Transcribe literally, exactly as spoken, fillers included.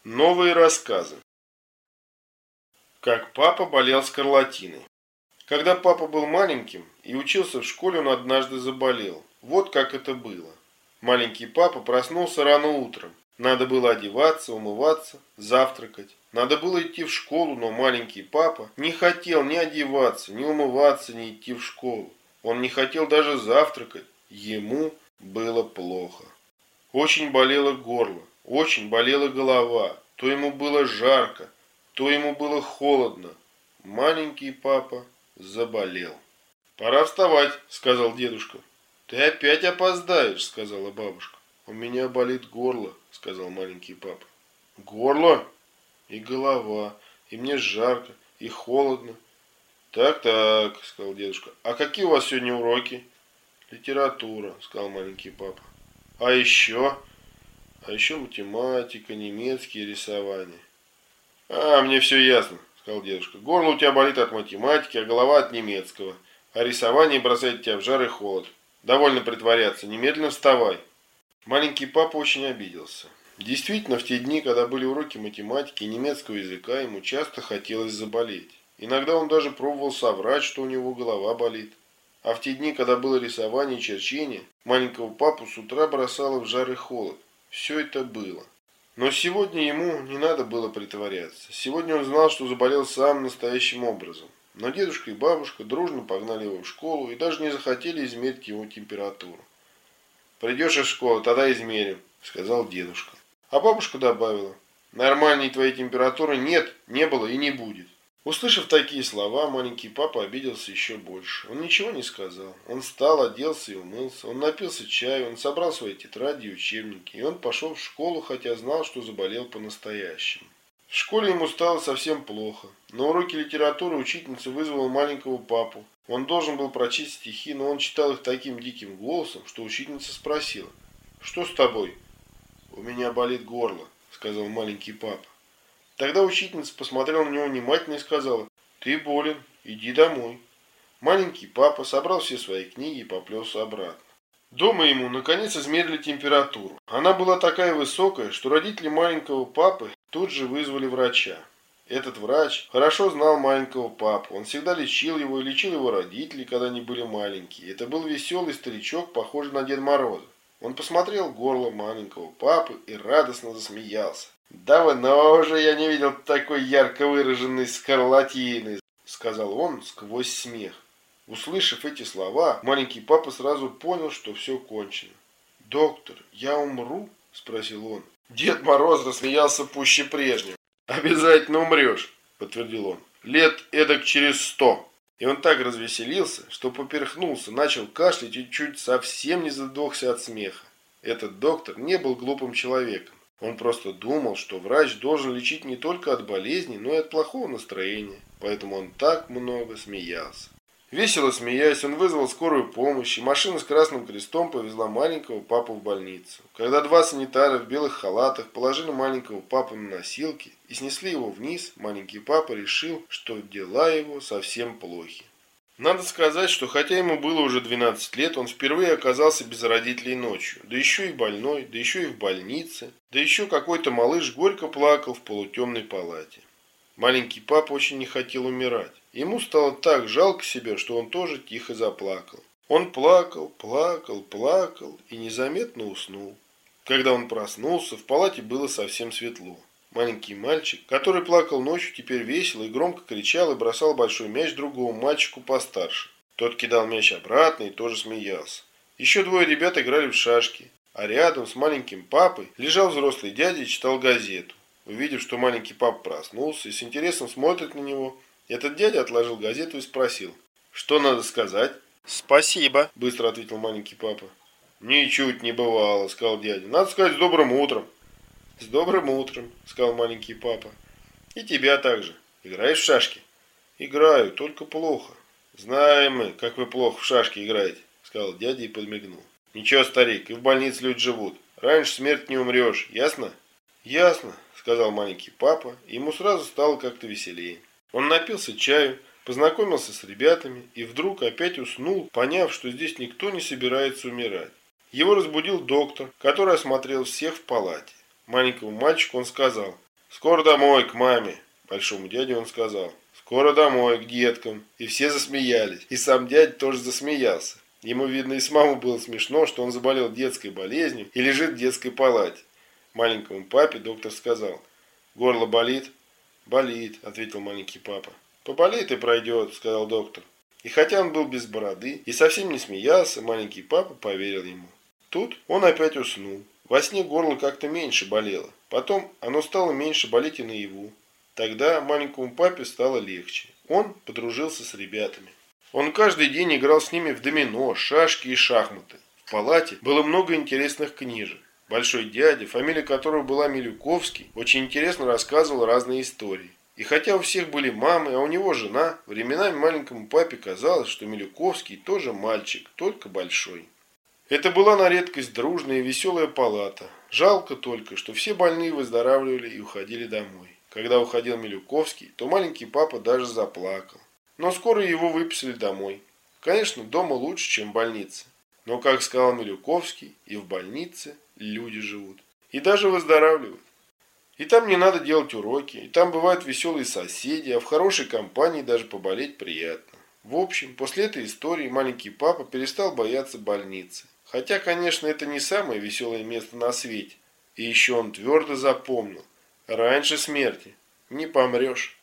Новые рассказы. Как папа болел скарлатиной. Когда папа был маленьким и учился в школе, он однажды заболел. Вот как это было. Маленький папа проснулся рано утром. Надо было одеваться, умываться, завтракать. Надо было идти в школу, но маленький папа не хотел ни одеваться, ни умываться, ни идти в школу. Он не хотел даже завтракать. Ему было плохо. Очень болело горло. Очень болела голова, то ему было жарко, то ему было холодно. Маленький папа заболел. «Пора вставать», — сказал дедушка. «Ты опять опоздаешь», — сказала бабушка. «У меня болит горло», — сказал маленький папа. «Горло? И голова, и мне жарко, и холодно». «Так-так», — сказал дедушка. «А какие у вас сегодня уроки?» «Литература», — сказал маленький папа. «А еще?» А еще математика, немецкий, рисование. А, мне все ясно, сказал дедушка. Горло у тебя болит от математики, а голова от немецкого. А рисование бросает тебя в жар и холод. Довольно притворяться, немедленно вставай. Маленький папа очень обиделся. Действительно, в те дни, когда были уроки математики и немецкого языка, ему часто хотелось заболеть. Иногда он даже пробовал соврать, что у него голова болит. А в те дни, когда было рисование и черчение, маленького папу с утра бросало в жар и холод. Все это было. Но сегодня ему не надо было притворяться. Сегодня он знал, что заболел самым настоящим образом. Но дедушка и бабушка дружно погнали его в школу и даже не захотели измерить его температуру. «Придешь из школы, тогда измерим», — сказал дедушка. А бабушка добавила: «Нормальной твоей температуры нет, не было и не будет». Услышав такие слова, маленький папа обиделся еще больше. Он ничего не сказал. Он встал, оделся и умылся. Он напился чаю, он собрал свои тетради и учебники. И он пошел в школу, хотя знал, что заболел по-настоящему. В школе ему стало совсем плохо. На уроке литературы учительница вызвала маленького папу. Он должен был прочесть стихи, но он читал их таким диким голосом, что учительница спросила: «Что с тобой?» «У меня болит горло», — сказал маленький папа. Тогда учительница посмотрела на него внимательно и сказала: «Ты болен, иди домой». Маленький папа собрал все свои книги и поплелся обратно. Дома ему, наконец, измерили температуру. Она была такая высокая, что родители маленького папы тут же вызвали врача. Этот врач хорошо знал маленького папу. Он всегда лечил его и лечил его родителей, когда они были маленькие. Это был веселый старичок, похожий на Деда Мороза. Он посмотрел в горло маленького папы и радостно засмеялся. «Давно уже я не видел такой ярко выраженной скарлатины», — сказал он сквозь смех. Услышав эти слова, маленький папа сразу понял, что все кончено. «Доктор, я умру?» — спросил он. Дед Мороз рассмеялся пуще прежнего. «Обязательно умрешь», — подтвердил он. «Лет эдак через сто». И он так развеселился, что поперхнулся, начал кашлять и чуть совсем не задохся от смеха. Этот доктор не был глупым человеком. Он просто думал, что врач должен лечить не только от болезни, но и от плохого настроения. Поэтому он так много смеялся. Весело смеясь, он вызвал скорую помощь, и машина с красным крестом повезла маленького папу в больницу. Когда два санитара в белых халатах положили маленького папу на носилки и снесли его вниз, маленький папа решил, что дела его совсем плохи. Надо сказать, что хотя ему было уже двенадцать лет, он впервые оказался без родителей ночью, да еще и больной, да еще и в больнице, да еще какой-то малыш горько плакал в полутемной палате. Маленький папа очень не хотел умирать. Ему стало так жалко себя, что он тоже тихо заплакал. Он плакал, плакал, плакал и незаметно уснул. Когда он проснулся, в палате было совсем светло. Маленький мальчик, который плакал ночью, теперь весело и громко кричал и бросал большой мяч другому мальчику постарше. Тот кидал мяч обратно и тоже смеялся. Еще двое ребят играли в шашки, а рядом с маленьким папой лежал взрослый дядя и читал газету. Увидев, что маленький папа проснулся и с интересом смотрит на него, этот дядя отложил газету и спросил: «Что надо сказать?» «Спасибо», – быстро ответил маленький папа. «Ничуть не бывало», – сказал дядя. «Надо сказать с добрым утром». «С добрым утром», — сказал маленький папа. «И тебя также. Играешь в шашки?» «Играю, только плохо». «Знаем мы, как вы плохо в шашки играете», — сказал дядя и подмигнул. «Ничего, старик, и в больнице люди живут. Раньше смерть не умрешь, ясно?» «Ясно», — сказал маленький папа, и ему сразу стало как-то веселее. Он напился чаю, познакомился с ребятами и вдруг опять уснул, поняв, что здесь никто не собирается умирать. Его разбудил доктор, который осмотрел всех в палате. Маленькому мальчику он сказал: «Скоро домой, к маме», – большому дяде он сказал. «Скоро домой, к деткам». И все засмеялись. И сам дядя тоже засмеялся. Ему, видно, и самому было смешно, что он заболел детской болезнью и лежит в детской палате. Маленькому папе доктор сказал: «Горло болит?» «Болит», – ответил маленький папа. «Поболит и пройдет», – сказал доктор. И хотя он был без бороды и совсем не смеялся, маленький папа поверил ему. Тут он опять уснул. Во сне горло как-то меньше болело. Потом оно стало меньше болеть и наяву. Тогда маленькому папе стало легче. Он подружился с ребятами. Он каждый день играл с ними в домино, шашки и шахматы. В палате было много интересных книжек. Большой дядя, фамилия которого была Милюковский, очень интересно рассказывал разные истории. И хотя у всех были мамы, а у него жена, временами маленькому папе казалось, что Милюковский тоже мальчик, только большой. Это была на редкость дружная и веселая палата. Жалко только, что все больные выздоравливали и уходили домой. Когда уходил Милюковский, то маленький папа даже заплакал. Но скоро его выписали домой. Конечно, дома лучше, чем в больнице. Но, как сказал Милюковский, и в больнице люди живут. И даже выздоравливают. И там не надо делать уроки, и там бывают веселые соседи, а в хорошей компании даже поболеть приятно. В общем, после этой истории маленький папа перестал бояться больницы. Хотя, конечно, это не самое веселое место на свете. И еще он твердо запомнил: раньше смерти не помрешь.